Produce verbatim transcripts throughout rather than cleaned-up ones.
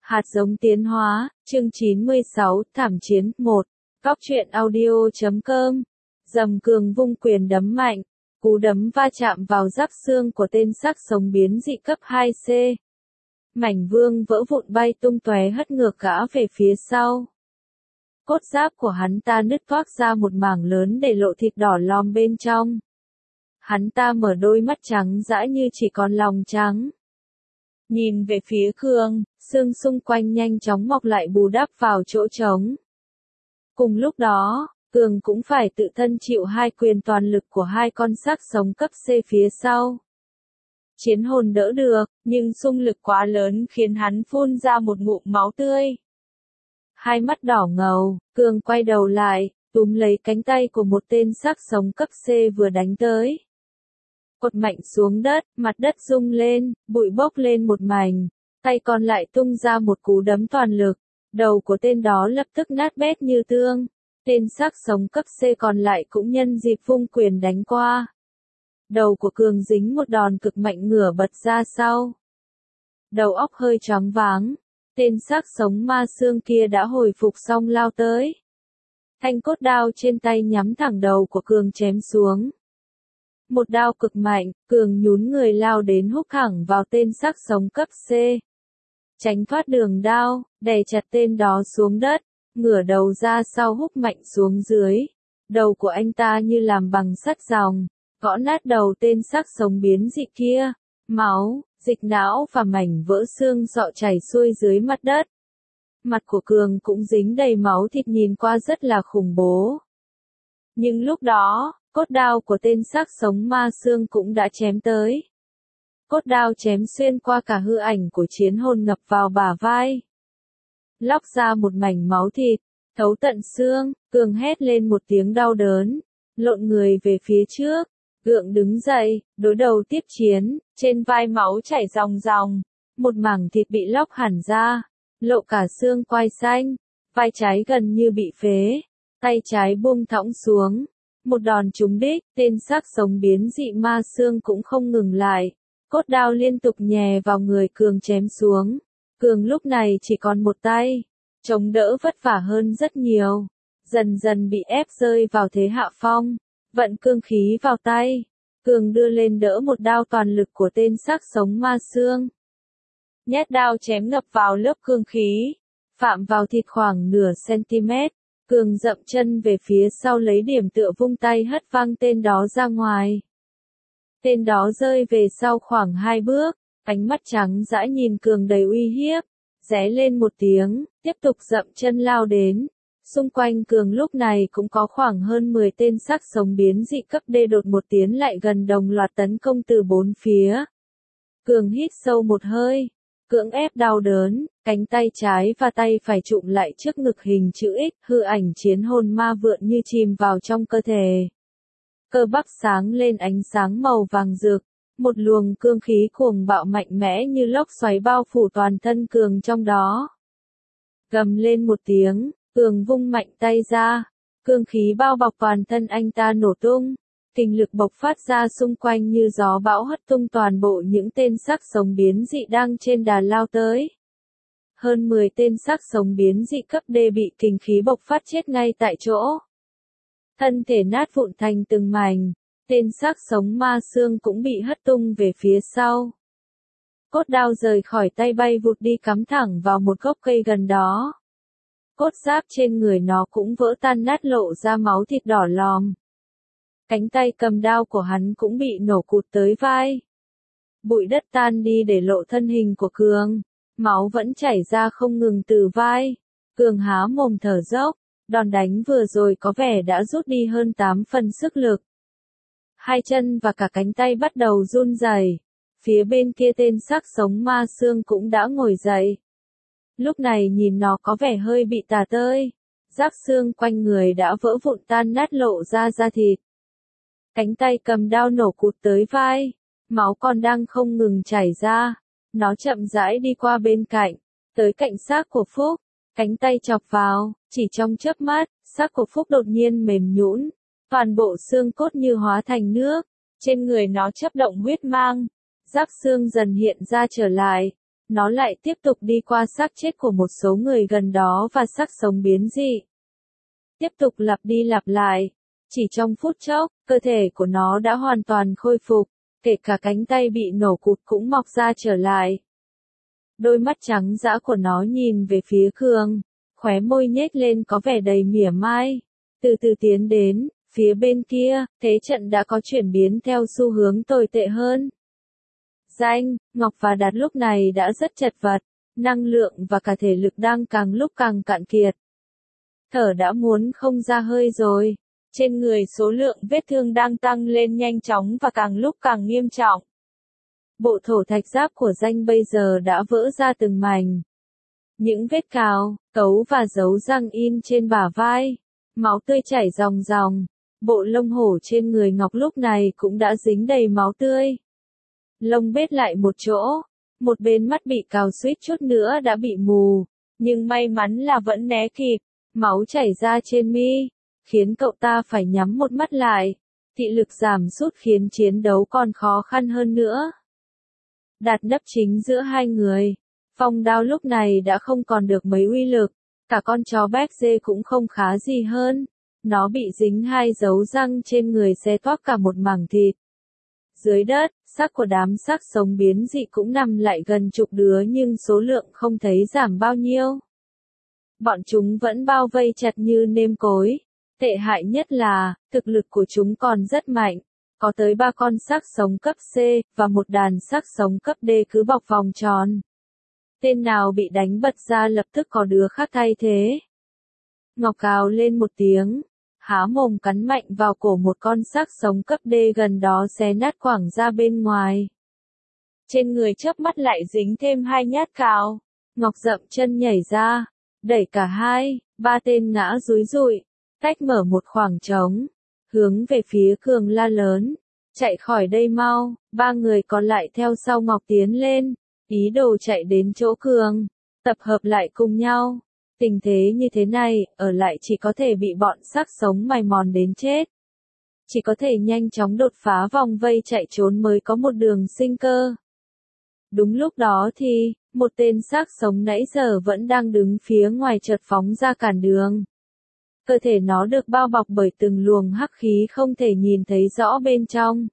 Hạt giống tiến hóa, chương chín mươi sáu, thảm chiến, một. Góc truyện audio chấm com. Dầm Cường vung quyền đấm mạnh, cú đấm va chạm vào giáp xương của tên xác sống biến dị cấp hai C. Mảnh vương vỡ vụn bay tung tóe hất ngược gã về phía sau. Cốt giáp của hắn ta nứt toác ra một mảng lớn để lộ thịt đỏ lòm bên trong. Hắn ta mở đôi mắt trắng dã như chỉ còn lòng trắng. Nhìn về phía Cường, xương xung quanh nhanh chóng mọc lại bù đắp vào chỗ trống. Cùng lúc đó, Cường cũng phải tự thân chịu hai quyền toàn lực của hai con xác sống cấp C phía sau. Chiến hồn đỡ được, nhưng xung lực quá lớn khiến hắn phun ra một ngụm máu tươi. Hai mắt đỏ ngầu, Cường quay đầu lại, túm lấy cánh tay của một tên xác sống cấp C vừa đánh tới. Cột mạnh xuống đất, mặt đất rung lên, bụi bốc lên một mảnh, tay còn lại tung ra một cú đấm toàn lực, đầu của tên đó lập tức nát bét như tương, tên xác sống cấp C còn lại cũng nhân dịp vung quyền đánh qua. Đầu của Cường dính một đòn cực mạnh ngửa bật ra sau. Đầu óc hơi choáng váng, tên xác sống ma xương kia đã hồi phục xong lao tới. Thanh cốt đao trên tay nhắm thẳng đầu của Cường chém xuống. Một đao cực mạnh, Cường nhún người lao đến húc thẳng vào tên xác sống cấp C. Tránh thoát đường đao, đè chặt tên đó xuống đất, ngửa đầu ra sau húc mạnh xuống dưới. Đầu của anh ta như làm bằng sắt ròng, gõ nát đầu tên xác sống biến dị kia. Máu, dịch não và mảnh vỡ xương sọ chảy xuôi dưới mặt đất. Mặt của Cường cũng dính đầy máu thịt nhìn qua rất là khủng bố. Nhưng lúc đó, cốt đao của tên xác sống ma xương cũng đã chém tới. Cốt đao chém xuyên qua cả hư ảnh của chiến hồn ngập vào bả vai. Lóc ra một mảnh máu thịt, thấu tận xương, Cường hét lên một tiếng đau đớn, lộn người về phía trước, gượng đứng dậy, đối đầu tiếp chiến, trên vai máu chảy ròng ròng, một mảng thịt bị lóc hẳn ra, lộ cả xương quai xanh, vai trái gần như bị phế, tay trái buông thõng xuống. Một đòn trúng đích, tên xác sống biến dị ma xương cũng không ngừng lại. Cốt đao liên tục nhè vào người Cường chém xuống. Cường lúc này chỉ còn một tay. Chống đỡ vất vả hơn rất nhiều. Dần dần bị ép rơi vào thế hạ phong. Vận cương khí vào tay. Cường đưa lên đỡ một đao toàn lực của tên xác sống ma xương. Nhát đao chém ngập vào lớp cương khí. Phạm vào thịt khoảng nửa cm. Cường dậm chân về phía sau lấy điểm tựa vung tay hất văng tên đó ra ngoài. Tên đó rơi về sau khoảng hai bước, ánh mắt trắng dã nhìn Cường đầy uy hiếp, ré lên một tiếng, tiếp tục dậm chân lao đến. Xung quanh Cường lúc này cũng có khoảng hơn mười tên xác sống biến dị cấp D đột một tiến lại gần đồng loạt tấn công từ bốn phía. Cường hít sâu một hơi, cưỡng ép đau đớn, cánh tay trái và tay phải trụm lại trước ngực hình chữ X, hư ảnh chiến hồn ma vượn như chìm vào trong cơ thể. Cơ bắp sáng lên ánh sáng màu vàng rực, một luồng cương khí cuồng bạo mạnh mẽ như lốc xoáy bao phủ toàn thân Cường trong đó. Gầm lên một tiếng, Cường vung mạnh tay ra, cương khí bao bọc toàn thân anh ta nổ tung. Kình lực bộc phát ra xung quanh như gió bão hất tung toàn bộ những tên xác sống biến dị đang trên đà lao tới. Hơn mười tên xác sống biến dị cấp D bị kình khí bộc phát chết ngay tại chỗ. Thân thể nát vụn thành từng mảnh, tên xác sống ma xương cũng bị hất tung về phía sau. Cốt đao rời khỏi tay bay vụt đi cắm thẳng vào một gốc cây gần đó. Cốt giáp trên người nó cũng vỡ tan nát lộ ra máu thịt đỏ lòm. Cánh tay cầm đao của hắn cũng bị nổ cụt tới vai. Bụi đất tan đi để lộ thân hình của Cường. Máu vẫn chảy ra không ngừng từ vai. Cường há mồm thở dốc. Đòn đánh vừa rồi có vẻ đã rút đi hơn tám phần sức lực. Hai chân và cả cánh tay bắt đầu run rẩy. Phía bên kia tên xác sống ma xương cũng đã ngồi dậy. Lúc này nhìn nó có vẻ hơi bị tả tơi. Giáp xương quanh người đã vỡ vụn tan nát lộ ra da thịt. Cánh tay cầm đao nổ cụt tới vai, máu còn đang không ngừng chảy ra. Nó chậm rãi đi qua bên cạnh, tới cạnh xác của Phúc, cánh tay chọc vào, chỉ trong chớp mắt, xác của Phúc đột nhiên mềm nhũn, toàn bộ xương cốt như hóa thành nước, trên người nó chớp động huyết mang, giáp xương dần hiện ra trở lại, nó lại tiếp tục đi qua xác chết của một số người gần đó và xác sống biến dị. Tiếp tục lặp đi lặp lại. Chỉ trong phút chốc, cơ thể của nó đã hoàn toàn khôi phục, kể cả cánh tay bị nổ cụt cũng mọc ra trở lại. Đôi mắt trắng dã của nó nhìn về phía Khương, khóe môi nhếch lên có vẻ đầy mỉa mai. Từ từ tiến đến, phía bên kia, thế trận đã có chuyển biến theo xu hướng tồi tệ hơn. Danh, Ngọc và Đạt lúc này đã rất chật vật, năng lượng và cả thể lực đang càng lúc càng cạn kiệt. Thở đã muốn không ra hơi rồi. Trên người số lượng vết thương đang tăng lên nhanh chóng và càng lúc càng nghiêm trọng. Bộ thổ thạch giáp của Danh bây giờ đã vỡ ra từng mảnh. Những vết cào, cấu và dấu răng in trên bả vai. Máu tươi chảy ròng ròng. Bộ lông hổ trên người Ngọc lúc này cũng đã dính đầy máu tươi. Lông bết lại một chỗ. Một bên mắt bị cào suýt chút nữa đã bị mù. Nhưng may mắn là vẫn né kịp. Máu chảy ra trên mi, khiến cậu ta phải nhắm một mắt lại. Thị lực giảm sút khiến chiến đấu còn khó khăn hơn nữa. Đạt nấp chính giữa hai người. Phong đao lúc này đã không còn được mấy uy lực. Cả con chó béc dê cũng không khá gì hơn. Nó bị dính hai dấu răng trên người xé toác cả một mảng thịt. Dưới đất, xác của đám xác sống biến dị cũng nằm lại gần chục đứa nhưng số lượng không thấy giảm bao nhiêu. Bọn chúng vẫn bao vây chặt như nêm cối. Tệ hại nhất là, thực lực của chúng còn rất mạnh. Có tới ba con xác sống cấp C, và một đàn xác sống cấp D cứ bọc vòng tròn. Tên nào bị đánh bật ra lập tức có đứa khác thay thế. Ngọc cào lên một tiếng, há mồm cắn mạnh vào cổ một con xác sống cấp D gần đó xé nát quảng ra bên ngoài. Trên người chớp mắt lại dính thêm hai nhát cào. Ngọc dậm chân nhảy ra, đẩy cả hai, ba tên ngã rúi rụi, tách mở một khoảng trống, hướng về phía Cường la lớn, chạy khỏi đây mau. Ba người còn lại theo sau Ngọc tiến lên, ý đồ chạy đến chỗ Cường, tập hợp lại cùng nhau. Tình thế như thế này, ở lại chỉ có thể bị bọn xác sống mài mòn đến chết. Chỉ có thể nhanh chóng đột phá vòng vây chạy trốn mới có một đường sinh cơ. Đúng lúc đó thì, một tên xác sống nãy giờ vẫn đang đứng phía ngoài chợt phóng ra cản đường. Cơ thể nó được bao bọc bởi từng luồng hắc khí không thể nhìn thấy rõ bên trong.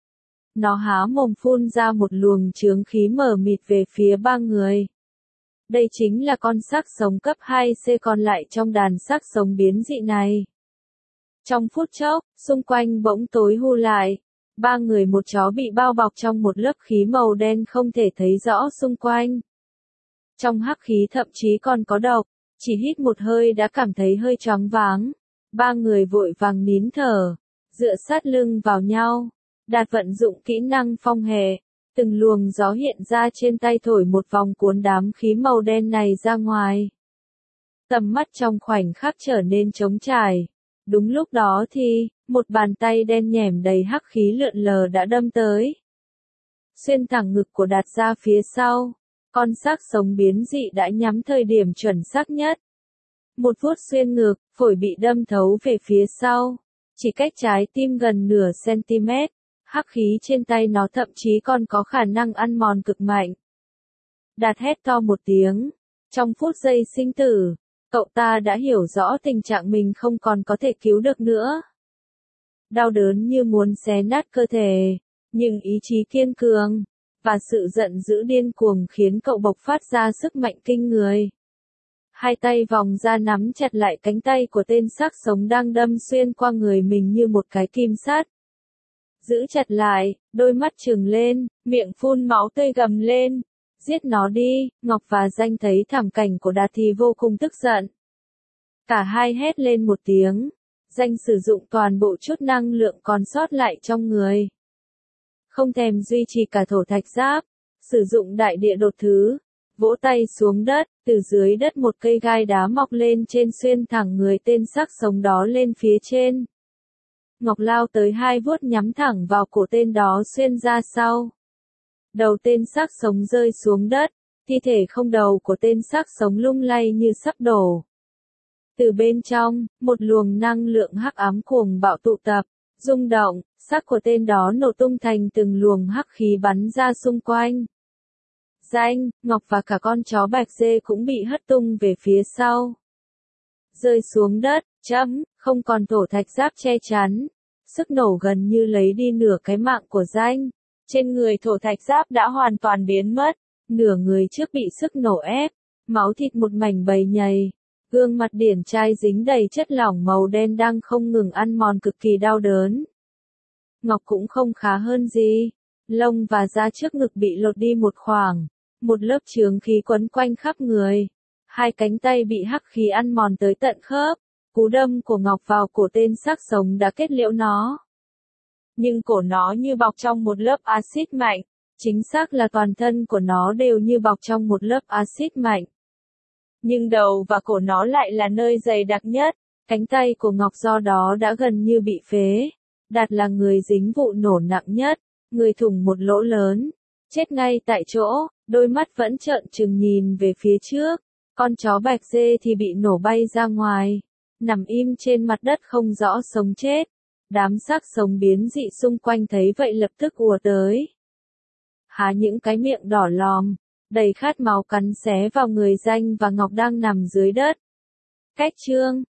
Nó há mồm phun ra một luồng chướng khí mờ mịt về phía ba người. Đây chính là con xác sống cấp hai C còn lại trong đàn xác sống biến dị này. Trong phút chốc, xung quanh bỗng tối hu lại. Ba người một chó bị bao bọc trong một lớp khí màu đen không thể thấy rõ xung quanh. Trong hắc khí thậm chí còn có độc, chỉ hít một hơi đã cảm thấy hơi choáng váng. Ba người vội vàng nín thở, dựa sát lưng vào nhau. Đạt vận dụng kỹ năng phong hệ, từng luồng gió hiện ra trên tay thổi một vòng cuốn đám khí màu đen này ra ngoài. Tầm mắt trong khoảnh khắc trở nên trống trải. Đúng lúc đó thì, một bàn tay đen nhẻm đầy hắc khí lượn lờ đã đâm tới. Xuyên thẳng ngực của Đạt ra phía sau, con xác sống biến dị đã nhắm thời điểm chuẩn xác nhất. Một vuốt xuyên ngực, phổi bị đâm thấu về phía sau, chỉ cách trái tim gần nửa cm. Hắc khí trên tay nó thậm chí còn có khả năng ăn mòn cực mạnh. Đạt hét to một tiếng. Trong phút giây sinh tử, cậu ta đã hiểu rõ tình trạng mình không còn có thể cứu được nữa. Đau đớn như muốn xé nát cơ thể, nhưng ý chí kiên cường, và sự giận dữ điên cuồng khiến cậu bộc phát ra sức mạnh kinh người. Hai tay vòng ra nắm chặt lại cánh tay của tên xác sống đang đâm xuyên qua người mình như một cái kim sắt. Giữ chặt lại, đôi mắt trừng lên, miệng phun máu tươi gầm lên. Giết nó đi. Ngọc và Danh thấy thảm cảnh của Đạt thì vô cùng tức giận. Cả hai hét lên một tiếng. Danh sử dụng toàn bộ chút năng lượng còn sót lại trong người. Không thèm duy trì cả thổ thạch giáp. Sử dụng đại địa đột thứ. Vỗ tay xuống đất, từ dưới đất một cây gai đá mọc lên trên xuyên thẳng người tên xác sống đó lên phía trên. Ngọc lao tới hai vuốt nhắm thẳng vào cổ tên đó xuyên ra sau. Đầu tên xác sống rơi xuống đất, thi thể không đầu của tên xác sống lung lay như sắp đổ. Từ bên trong, một luồng năng lượng hắc ám cuồng bạo tụ tập, rung động, xác của tên đó nổ tung thành từng luồng hắc khí bắn ra xung quanh. Danh, Ngọc và cả con chó bạch dê cũng bị hất tung về phía sau. Rơi xuống đất, chấm, không còn thổ thạch giáp che chắn. Sức nổ gần như lấy đi nửa cái mạng của Danh. Trên người thổ thạch giáp đã hoàn toàn biến mất. Nửa người trước bị sức nổ ép. Máu thịt một mảnh bầy nhầy. Gương mặt điển trai dính đầy chất lỏng màu đen đang không ngừng ăn mòn cực kỳ đau đớn. Ngọc cũng không khá hơn gì. Lông và da trước ngực bị lột đi một khoảng. Một lớp chướng khí quấn quanh khắp người. Hai cánh tay bị hắc khí ăn mòn tới tận khớp. Cú đâm của Ngọc vào cổ tên xác sống đã kết liễu nó. Nhưng cổ nó như bọc trong một lớp axit mạnh. Chính xác là toàn thân của nó đều như bọc trong một lớp axit mạnh. Nhưng đầu và cổ nó lại là nơi dày đặc nhất. Cánh tay của Ngọc do đó đã gần như bị phế. Đạt là người dính vụ nổ nặng nhất. Người thủng một lỗ lớn. Chết ngay tại chỗ, đôi mắt vẫn trợn trừng nhìn về phía trước. Con chó bạch dê thì bị nổ bay ra ngoài. Nằm im trên mặt đất không rõ sống chết. Đám xác sống biến dị xung quanh thấy vậy lập tức ùa tới. Há những cái miệng đỏ lòm, đầy khát máu cắn xé vào người Danh và Ngọc đang nằm dưới đất. Cách chương